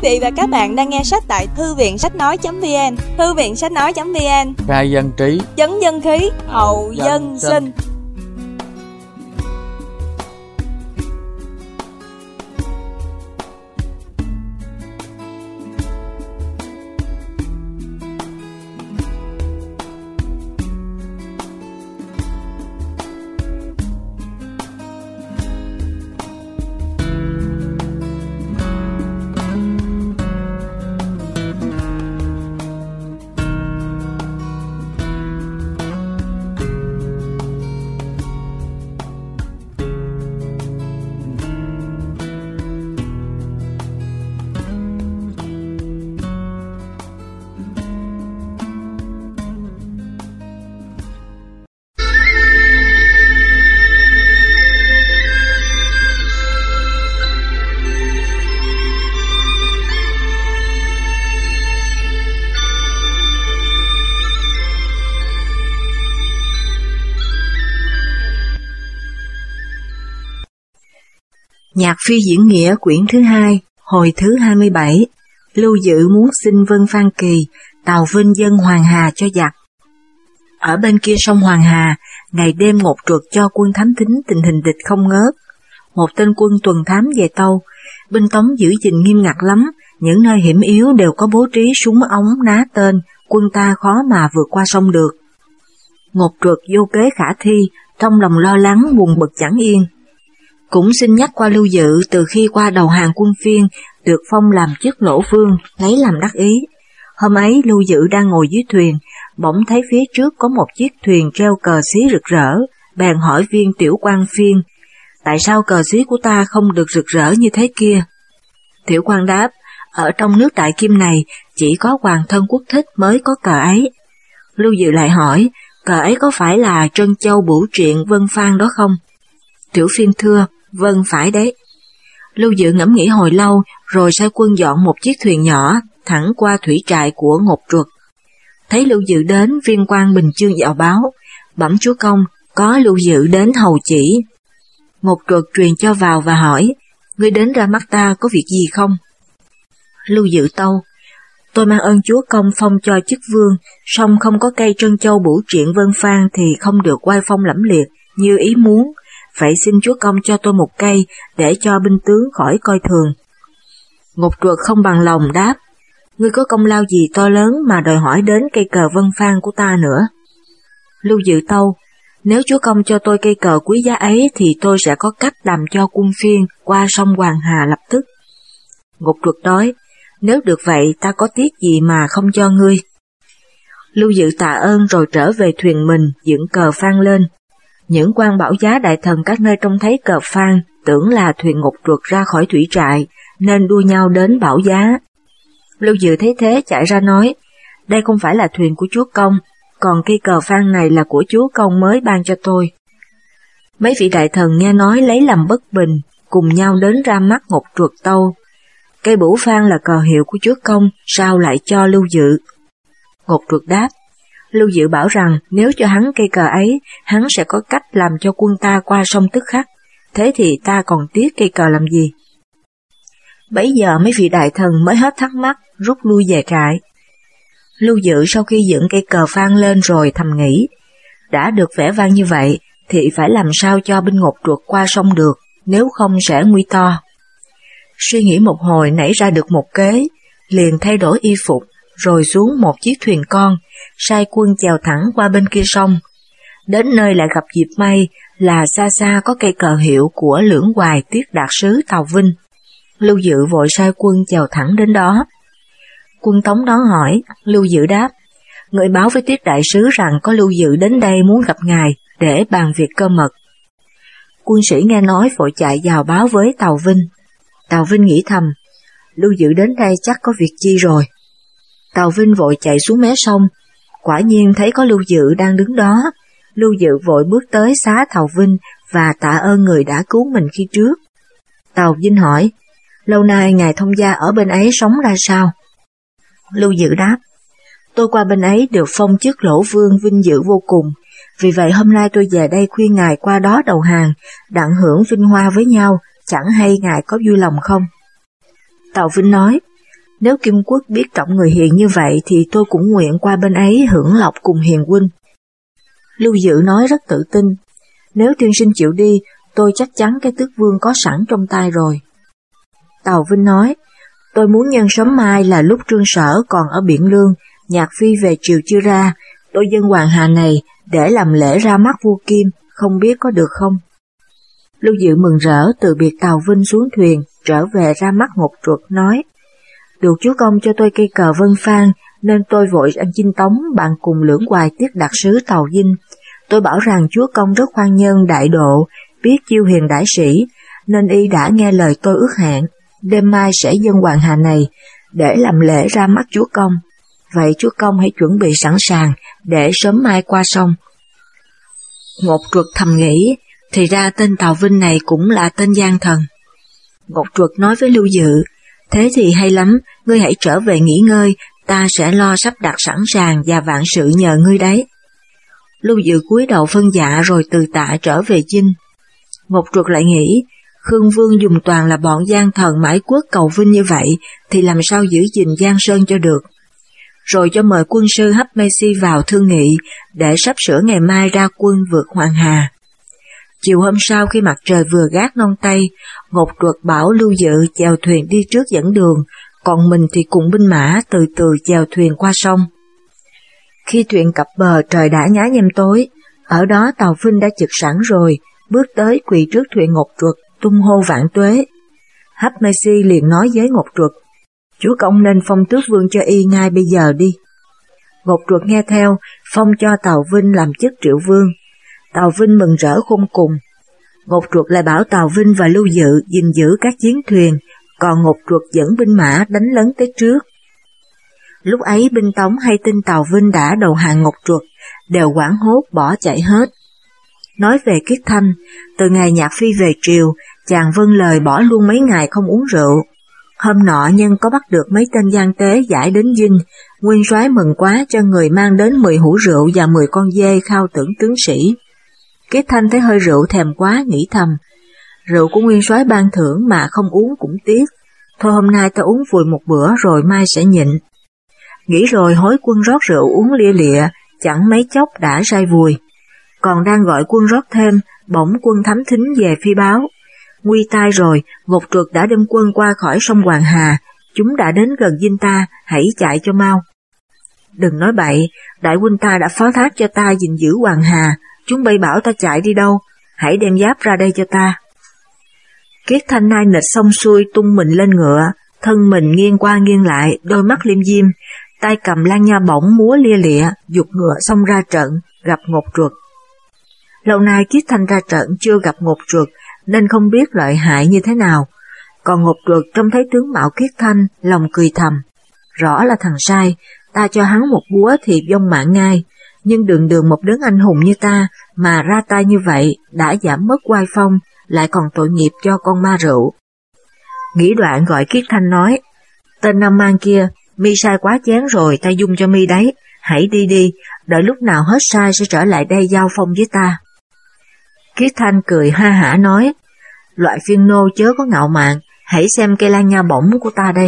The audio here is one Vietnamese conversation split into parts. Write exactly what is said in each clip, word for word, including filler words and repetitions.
vị và các bạn đang nghe sách tại thư viện sách nói.vn. Thư viện sách nói.vn, khai dân trí, chấn dân khí, hậu dân sinh. Nhạc phi diễn nghĩa quyển thứ hai, hồi thứ hai mươi bảy, Lưu Dự muốn xin Vân Phan Kỳ, Tào Vinh dâng Hoàng Hà cho giặc. Ở bên kia sông Hoàng Hà, ngày đêm ngột trượt cho quân thám thính tình hình địch không ngớt. Một tên quân tuần thám về Tâu, binh tống giữ gìn nghiêm ngặt lắm, những nơi hiểm yếu đều có bố trí súng ống ná tên, quân ta khó mà vượt qua sông được. Ngột trượt vô kế khả thi, trong lòng lo lắng buồn bực chẳng yên. Cũng xin nhắc qua Lưu Dự từ khi qua đầu hàng quân Phiên, được phong làm chức lỗ vương, lấy làm đắc ý. Hôm ấy Lưu Dự đang ngồi dưới thuyền, bỗng thấy phía trước có một chiếc thuyền treo cờ xí rực rỡ, bèn hỏi viên tiểu quan Phiên, tại sao cờ xí của ta không được rực rỡ như thế kia? Tiểu quan đáp, ở trong nước Đại Kim này chỉ có hoàng thân quốc thích mới có cờ ấy. Lưu Dự lại hỏi, cờ ấy có phải là Trân Châu Bửu Triện Vân Phan đó không? Tiểu Phiên thưa, vâng phải đấy. Lưu Dự ngẫm nghĩ hồi lâu, rồi sai quân dọn một chiếc thuyền nhỏ, thẳng qua thủy trại của Ngột Trượt. Thấy Lưu Dự đến, viên quan Bình Chương dạo báo, bẩm chúa công, có Lưu Dự đến hầu chỉ. Ngột Trượt truyền cho vào và hỏi, ngươi đến ra mắt ta có việc gì không? Lưu Dự tâu, tôi mang ơn chúa công phong cho chức vương, song không có cây Trân Châu Bửu Triện Vân Phan thì không được oai phong lẫm liệt như ý muốn. Vậy xin chúa công cho tôi một cây, để cho binh tướng khỏi coi thường. Ngột Trượt không bằng lòng đáp, ngươi có công lao gì to lớn mà đòi hỏi đến cây cờ Vân Phan của ta nữa. Lưu Dự tâu, nếu chúa công cho tôi cây cờ quý giá ấy thì tôi sẽ có cách làm cho quân Phiên qua sông Hoàng Hà lập tức. Ngột Trượt nói, nếu được vậy ta có tiếc gì mà không cho ngươi. Lưu Dự tạ ơn rồi trở về thuyền mình, dựng cờ Phan lên. Những quan bảo giá đại thần các nơi trông thấy cờ Phan, tưởng là thuyền Ngột Trượt ra khỏi thủy trại, nên đua nhau đến bảo giá. Lưu Dự thấy thế chạy ra nói, đây không phải là thuyền của chúa công, còn cây cờ Phan này là của chúa công mới ban cho tôi. Mấy vị đại thần nghe nói lấy làm bất bình, cùng nhau đến ra mắt Ngột Trượt tâu. Cây Bửu Phan là cờ hiệu của chúa công, sao lại cho Lưu Dự? Ngột Trượt đáp, Lưu Dự bảo rằng nếu cho hắn cây cờ ấy, hắn sẽ có cách làm cho quân ta qua sông tức khắc, thế thì ta còn tiếc cây cờ làm gì? Bấy giờ mấy vị đại thần mới hết thắc mắc, rút lui về trại. Lưu Dự sau khi dựng cây cờ Phan lên rồi thầm nghĩ, đã được vẻ vang như vậy thì phải làm sao cho binh Ngột Trượt qua sông được, nếu không sẽ nguy to. Suy nghĩ một hồi nảy ra được một kế, liền thay đổi y phục, rồi xuống một chiếc thuyền con, sai quân chèo thẳng qua bên kia sông. Đến nơi lại gặp dịp may là xa xa có cây cờ hiệu của Lưỡng Hoài Tiết Đạt Sứ Tào Vinh. Lưu Dự vội sai quân chèo thẳng đến đó. Quân Tống đón hỏi, Lưu Dự đáp, người báo với Tiết Đại Sứ rằng có Lưu Dự đến đây muốn gặp ngài để bàn việc cơ mật. Quân sĩ nghe nói vội chạy vào báo với Tào Vinh. Tào Vinh nghĩ thầm, Lưu Dự đến đây chắc có việc chi rồi. Tào Vinh vội chạy xuống mé sông, quả nhiên thấy có Lưu Dự đang đứng đó. Lưu Dự vội bước tới xá Tào Vinh và tạ ơn người đã cứu mình khi trước. Tào Vinh hỏi, lâu nay ngài thông gia ở bên ấy sống ra sao? Lưu Dự đáp, tôi qua bên ấy được phong chức lỗ vương vinh dự vô cùng, vì vậy hôm nay tôi về đây khuyên ngài qua đó đầu hàng, đặng hưởng vinh hoa với nhau, chẳng hay ngài có vui lòng không? Tào Vinh nói, Nếu Kim Quốc biết trọng người hiền như vậy thì tôi cũng nguyện qua bên ấy hưởng lộc cùng hiền huynh. Lưu Dự nói rất tự tin, nếu tiên sinh chịu đi, tôi chắc chắn cái tước vương có sẵn trong tay rồi. Tào Vinh nói, tôi muốn nhân sớm mai là lúc Trương Sở còn ở Biện Lương, Nhạc Phi về triều chưa ra, tôi dâng hoàng hà này để làm lễ ra mắt vua Kim, không biết có được không? Lưu Dự mừng rỡ từ biệt Tào Vinh xuống thuyền, trở về ra mắt Ngọc Truật nói, được chúa công cho tôi cây cờ Vân Phan, nên tôi vội ăn chinh tống bạn cùng lưỡng hoài tiết đặc sứ Tào Vinh. Tôi bảo rằng chúa công rất khoan nhân đại độ, biết chiêu hiền đại sĩ, nên y đã nghe lời tôi ước hẹn, đêm mai sẽ dâng hoàng hà này để làm lễ ra mắt chúa công. Vậy chúa công hãy chuẩn bị sẵn sàng để sớm mai qua sông. Ngọc Truật thầm nghĩ, thì ra tên Tào Vinh này cũng là tên gian thần. Ngọc Truật nói với Lưu Dự, thế thì hay lắm, ngươi hãy trở về nghỉ ngơi, ta sẽ lo sắp đặt sẵn sàng và vạn sự nhờ ngươi đấy. Lưu Dự cúi đầu phân dạ rồi từ tạ trở về Chinh. Ngọc Truật lại nghĩ, Khương Vương dùng toàn là bọn gian thần mãi quốc cầu vinh như vậy, thì làm sao giữ gìn Giang Sơn cho được. Rồi cho mời quân sư Hấp Mê Si vào thương nghị, để sắp sửa ngày mai ra quân vượt Hoàng Hà. Chiều hôm sau khi mặt trời vừa gác non tây, Ngọc Truật bảo Lưu Dự chèo thuyền đi trước dẫn đường, còn mình thì cùng binh mã từ từ chèo thuyền qua sông. Khi thuyền cập bờ trời đã nhá nhem tối, ở đó Tào Vinh đã trực sẵn rồi, bước tới quỳ trước thuyền Ngọc Truật, tung hô vạn tuế. Hấp Mê Si liền nói với Ngọc Truật, chúa công nên phong tước vương cho y ngay bây giờ đi. Ngọc Truật nghe theo, phong cho Tào Vinh làm chức triệu vương. Tào Vinh mừng rỡ khôn cùng. Ngọc Truật lại bảo Tào Vinh và Lưu Dự gìn giữ các chiến thuyền, còn Ngọc Truật dẫn binh mã đánh lấn tới trước. Lúc ấy binh Tống hay tin Tào Vinh đã đầu hàng Ngọc Truật, đều hoảng hốt bỏ chạy hết. Nói về Kiết Thanh, từ ngày Nhạc Phi về triều, chàng vâng lời bỏ luôn mấy ngày không uống rượu. Hôm nọ nhân có bắt được mấy tên gian tế giải đến dinh, nguyên soái mừng quá cho người mang đến mười hũ rượu và mười con dê khao tưởng tướng sĩ. Kiết Thanh thấy hơi rượu thèm quá, nghĩ thầm, rượu của nguyên soái ban thưởng mà không uống cũng tiếc, thôi hôm nay ta uống vùi một bữa rồi mai sẽ nhịn. Nghĩ rồi hối quân rót rượu uống lia lịa, chẳng mấy chốc đã say vùi. Còn đang gọi quân rót thêm, bỗng quân thám thính về phi báo. Nguy tai rồi, Ngọc Truật đã đem quân qua khỏi sông Hoàng Hà, chúng đã đến gần dinh ta, hãy chạy cho mau. Đừng nói bậy, đại huynh ta đã phó thác cho ta gìn giữ Hoàng Hà, chúng bay bảo ta chạy đi đâu, hãy đem giáp ra đây cho ta. Kiết Thanh nai nịch xong xuôi tung mình lên ngựa, thân mình nghiêng qua nghiêng lại, đôi mắt liêm diêm, tay cầm lan nha bổng múa lia lịa, giục ngựa xông ra trận, gặp Ngọc Truật. Lâu nay Kiết Thanh ra trận chưa gặp Ngọc Truật, nên không biết lợi hại như thế nào. Còn Ngọc Truật trông thấy tướng mạo Kiết Thanh, lòng cười thầm, rõ là thằng sai, ta cho hắn một búa thì vong mạng ngay, nhưng đường đường một đấng anh hùng như ta mà ra tay như vậy đã giảm mất oai phong, lại còn tội nghiệp cho con ma rượu. Nghĩ đoạn gọi Kiết Thanh nói, tên Nam Mang kia, mi sai quá chén rồi, ta dung cho mi đấy, hãy đi đi, đợi lúc nào hết sai sẽ trở lại đây giao phong với ta. Kiết Thanh cười ha hả nói, loại phiên nô chớ có ngạo mạn, hãy xem cây lan nha bổng của ta đây.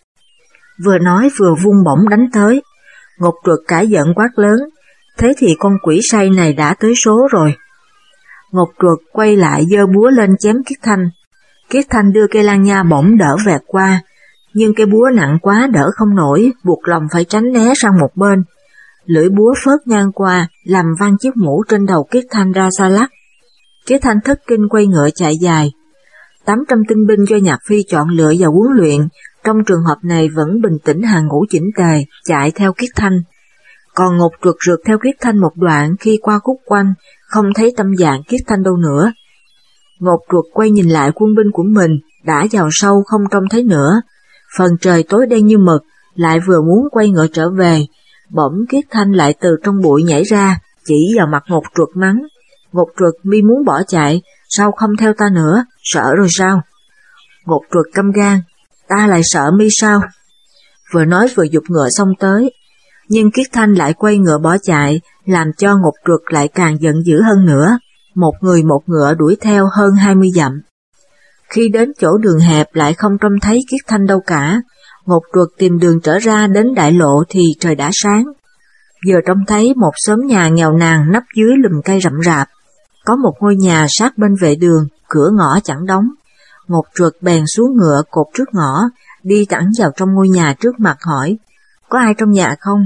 Vừa nói vừa vung bổng đánh tới. Ngọc Truật cả giận quát lớn, thế thì con quỷ say này đã tới số rồi. Ngọc Truật quay lại giơ búa lên chém Kiết Thanh. Kiết Thanh đưa cây lan nha bổng đỡ vẹt qua, nhưng cây búa nặng quá đỡ không nổi, buộc lòng phải tránh né sang một bên. Lưỡi búa phớt ngang qua, làm văng chiếc mũ trên đầu Kiết Thanh ra xa lắc. Kiết Thanh thất kinh quay ngựa chạy dài. Tám trăm tinh binh do Nhạc Phi chọn lựa và huấn luyện, trong trường hợp này vẫn bình tĩnh hàng ngũ chỉnh tề, chạy theo Kiết Thanh. Còn Ngọc Truật rượt theo Kiết Thanh một đoạn, khi qua khúc quanh, không thấy tâm dạng Kiết Thanh đâu nữa. Ngọc Truật quay nhìn lại quân binh của mình, đã vào sâu không trông thấy nữa. Phần trời tối đen như mực, lại vừa muốn quay ngựa trở về, bỗng Kiết Thanh lại từ trong bụi nhảy ra, chỉ vào mặt Ngọc Truật mắng, Ngọc Truật mi muốn bỏ chạy, sao không theo ta nữa, sợ rồi sao? Ngọc Truật căm gan, ta lại sợ mi sao? Vừa nói vừa giục ngựa xông tới, nhưng Kiết Thanh lại quay ngựa bỏ chạy, làm cho Ngọc Truật lại càng giận dữ hơn nữa, một người một ngựa đuổi theo hơn hai mươi dặm. Khi đến chỗ đường hẹp lại không trông thấy Kiết Thanh đâu cả, Ngột Truật tìm đường trở ra đến đại lộ thì trời đã sáng. Vừa trông thấy một xóm nhà nghèo nàn nấp dưới lùm cây rậm rạp. Có một ngôi nhà sát bên vệ đường, cửa ngõ chẳng đóng. Ngột Truật bèn xuống ngựa cột trước ngõ, đi thẳng vào trong ngôi nhà trước mặt hỏi, có ai trong nhà không?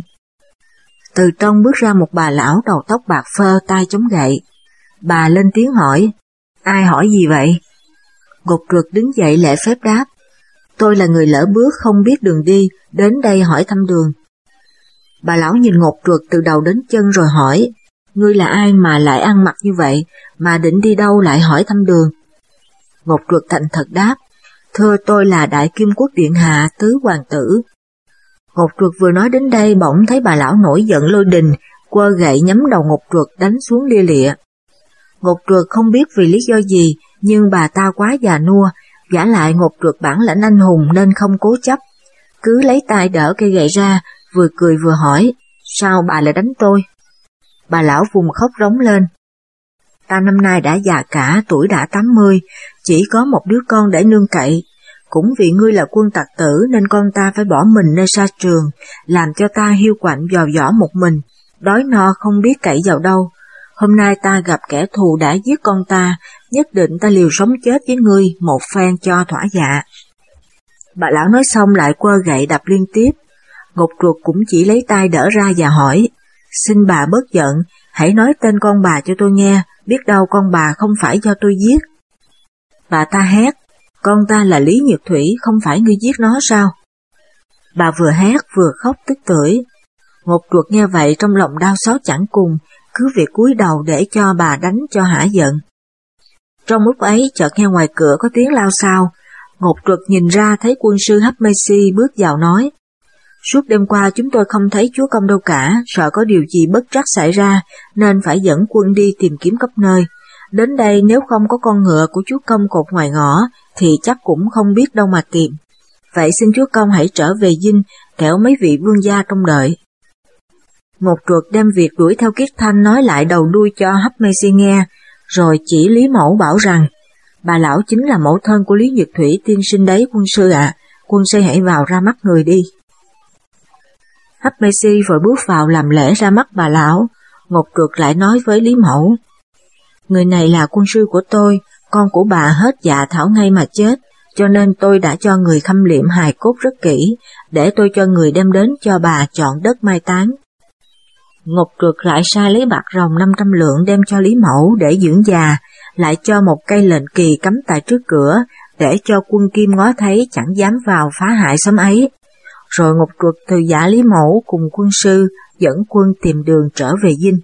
Từ trong bước ra một bà lão đầu tóc bạc phơ, tay chống gậy. Bà lên tiếng hỏi, ai hỏi gì vậy? Ngột Truật đứng dậy lễ phép đáp, tôi là người lỡ bước không biết đường đi, đến đây hỏi thăm đường. Bà lão nhìn Ngột Truật từ đầu đến chân rồi hỏi, ngươi là ai mà lại ăn mặc như vậy, mà định đi đâu lại hỏi thăm đường? Ngột Truật thành thật đáp, thưa tôi là Đại Kim Quốc Điện Hạ tứ hoàng tử. Ngột Truật vừa nói đến đây bỗng thấy bà lão nổi giận lôi đình, quơ gậy nhắm đầu Ngột Truật đánh xuống lia lịa. Ngột Truật không biết vì lý do gì, nhưng bà ta quá già nua, vả lại Ngột Truật bản lãnh anh hùng nên không cố chấp, cứ lấy tay đỡ cây gậy ra, vừa cười vừa hỏi, sao bà lại đánh tôi? Bà lão vùng khóc rống lên, ta năm nay đã già cả, tuổi đã tám mươi, chỉ có một đứa con để nương cậy. Cũng vì ngươi là quân tặc tử nên con ta phải bỏ mình nơi xa trường, làm cho ta hiu quạnh dò dỏ một mình, đói no không biết cậy vào đâu. Hôm nay ta gặp kẻ thù đã giết con ta, nhất định ta liều sống chết với ngươi một phen cho thỏa dạ. Bà lão nói xong lại quơ gậy đập liên tiếp. Ngột Truật cũng chỉ lấy tay đỡ ra và hỏi, xin bà bớt giận, hãy nói tên con bà cho tôi nghe, biết đâu con bà không phải do tôi giết. Bà ta hét, con ta là Lý Nhược Thủy, không phải ngươi giết nó sao? Bà vừa hét vừa khóc tức tưởi. Ngột Truật nghe vậy trong lòng đau xót chẳng cùng, cứ việc cúi đầu để cho bà đánh cho hả giận. Trong lúc ấy chợt nghe ngoài cửa có tiếng lao xao. Ngột Truật nhìn ra thấy quân sư Hấp Mê Si bước vào nói, suốt đêm qua chúng tôi không thấy chúa công đâu cả, sợ có điều gì bất trắc xảy ra nên phải dẫn quân đi tìm kiếm khắp nơi. Đến đây nếu không có con ngựa của chúa công cột ngoài ngõ thì chắc cũng không biết đâu mà tìm. Vậy xin chúa công hãy trở về dinh, kẻo mấy vị vương gia trông đợi. Ngột Truật đem việc đuổi theo Kiết Thanh nói lại đầu đuôi cho Hấp Mê Si nghe, rồi chỉ Lý Mẫu bảo rằng, bà lão chính là mẫu thân của Lý Nhược Thủy tiên sinh đấy quân sư ạ, à. Quân sư hãy vào ra mắt người đi. Hấp Mê Si vội bước vào làm lễ ra mắt bà lão. Ngột Truật lại nói với Lý Mẫu, người này là quân sư của tôi, con của bà hết dạ thảo ngay mà chết, cho nên tôi đã cho người khâm liệm hài cốt rất kỹ, để tôi cho người đem đến cho bà chọn đất mai táng. Ngột Truật lại sai lấy bạc ròng năm trăm lượng đem cho Lý Mẫu để dưỡng già, lại cho một cây lệnh kỳ cắm tại trước cửa, để cho quân Kim ngó thấy chẳng dám vào phá hại xóm ấy. Rồi Ngột Truật từ giả Lý Mẫu cùng quân sư dẫn quân tìm đường trở về dinh.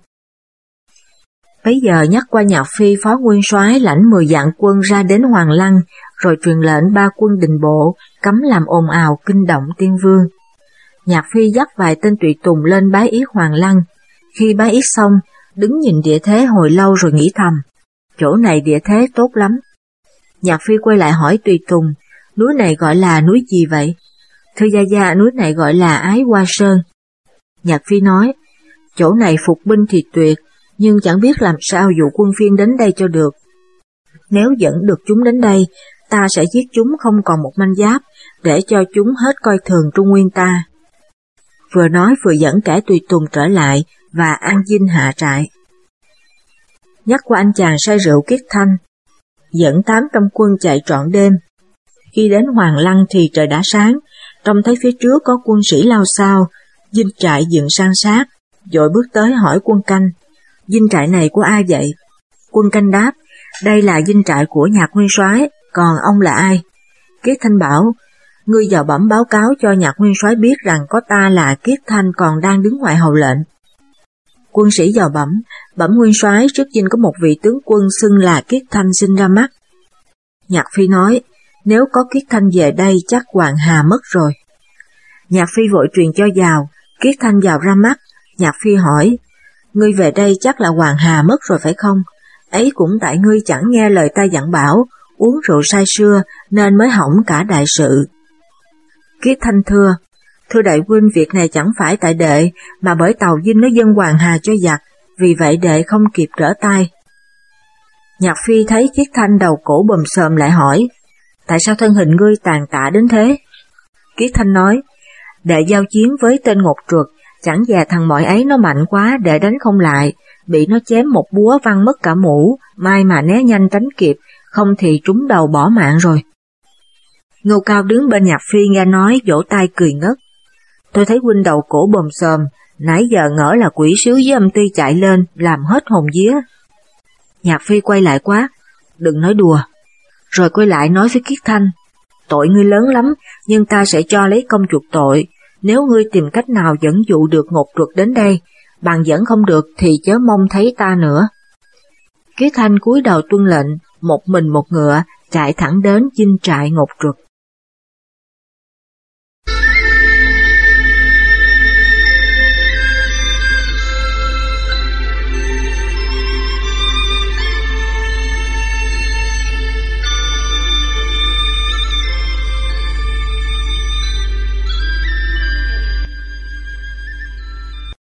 Bấy giờ nhắc qua Nhạc Phi phó nguyên soái lãnh mười vạn quân ra đến Hoàng Lăng, rồi truyền lệnh ba quân đình bộ cấm làm ồn ào kinh động tiên vương. Nhạc Phi dắt vài tên tùy tùng lên bái yết Hoàng Lăng. Khi bái yết xong, đứng nhìn địa thế hồi lâu rồi nghĩ thầm, chỗ này địa thế tốt lắm. Nhạc Phi quay lại hỏi tùy tùng, núi này gọi là núi gì vậy? Thưa gia gia, núi này gọi là Ái Hoa Sơn. Nhạc Phi nói, chỗ này phục binh thì tuyệt, nhưng chẳng biết làm sao dụ quân phiên đến đây cho được. Nếu dẫn được chúng đến đây, ta sẽ giết chúng không còn một manh giáp, để cho chúng hết coi thường Trung Nguyên ta. Vừa nói vừa dẫn kẻ tùy tùng trở lại và an dinh hạ trại. Nhắc qua anh chàng say rượu Kiết Thanh, dẫn tám trăm quân chạy trọn đêm. Khi đến Hoàng Lăng thì trời đã sáng, trông thấy phía trước có quân sĩ lao xao, dinh trại dựng san sát, vội bước tới hỏi quân canh, dinh trại này của ai vậy? Quân canh đáp, đây là dinh trại của Nhạc nguyên soái, còn ông là ai? Kiết Thanh bảo, ngươi vào bẩm báo cáo cho Nhạc nguyên soái biết rằng có ta là Kiết Thanh còn đang đứng ngoài hầu lệnh. Quân sĩ vào bẩm, bẩm nguyên soái trước dinh có một vị tướng quân xưng là Kiết Thanh xin ra mắt. Nhạc Phi nói, nếu có Kiết Thanh về đây chắc Hoàng Hà mất rồi. Nhạc Phi vội truyền cho vào, Kiết Thanh vào ra mắt. Nhạc Phi hỏi, ngươi về đây chắc là Hoàng Hà mất rồi phải không? Ấy cũng tại ngươi chẳng nghe lời ta dặn bảo, uống rượu say sưa nên mới hỏng cả đại sự. Kiết Thanh thưa, thưa đại huynh, việc này chẳng phải tại đệ, mà bởi tàu dinh nó dâng Hoàng Hà cho giặc, vì vậy đệ không kịp trở tay. Nhạc Phi thấy Kiết Thanh đầu cổ bầm xồm lại hỏi, tại sao thân hình ngươi tàn tạ đến thế? Kiết Thanh nói, đệ giao chiến với tên Ngột Truật, chẳng dè thằng mọi ấy nó mạnh quá để đánh không lại, bị nó chém một búa văng mất cả mũ, may mà né nhanh tránh kịp, không thì trúng đầu bỏ mạng rồi. Ngô Cao đứng bên Nhạc Phi nghe nói vỗ tay cười ngất. Tôi thấy huynh đầu cổ bồm xồm, nãy giờ ngỡ là quỷ sứ với âm ty chạy lên, làm hết hồn vía. Nhạc Phi quay lại quát, đừng nói đùa. Rồi quay lại nói với Kiết Thanh, tội ngươi lớn lắm, nhưng ta sẽ cho lấy công chuộc tội, nếu ngươi tìm cách nào dẫn dụ được Ngột Truật đến đây, bằng dẫn không được thì chớ mong thấy ta nữa. Kiết Thanh cúi đầu tuân lệnh, một mình một ngựa, chạy thẳng đến dinh trại Ngột Truật.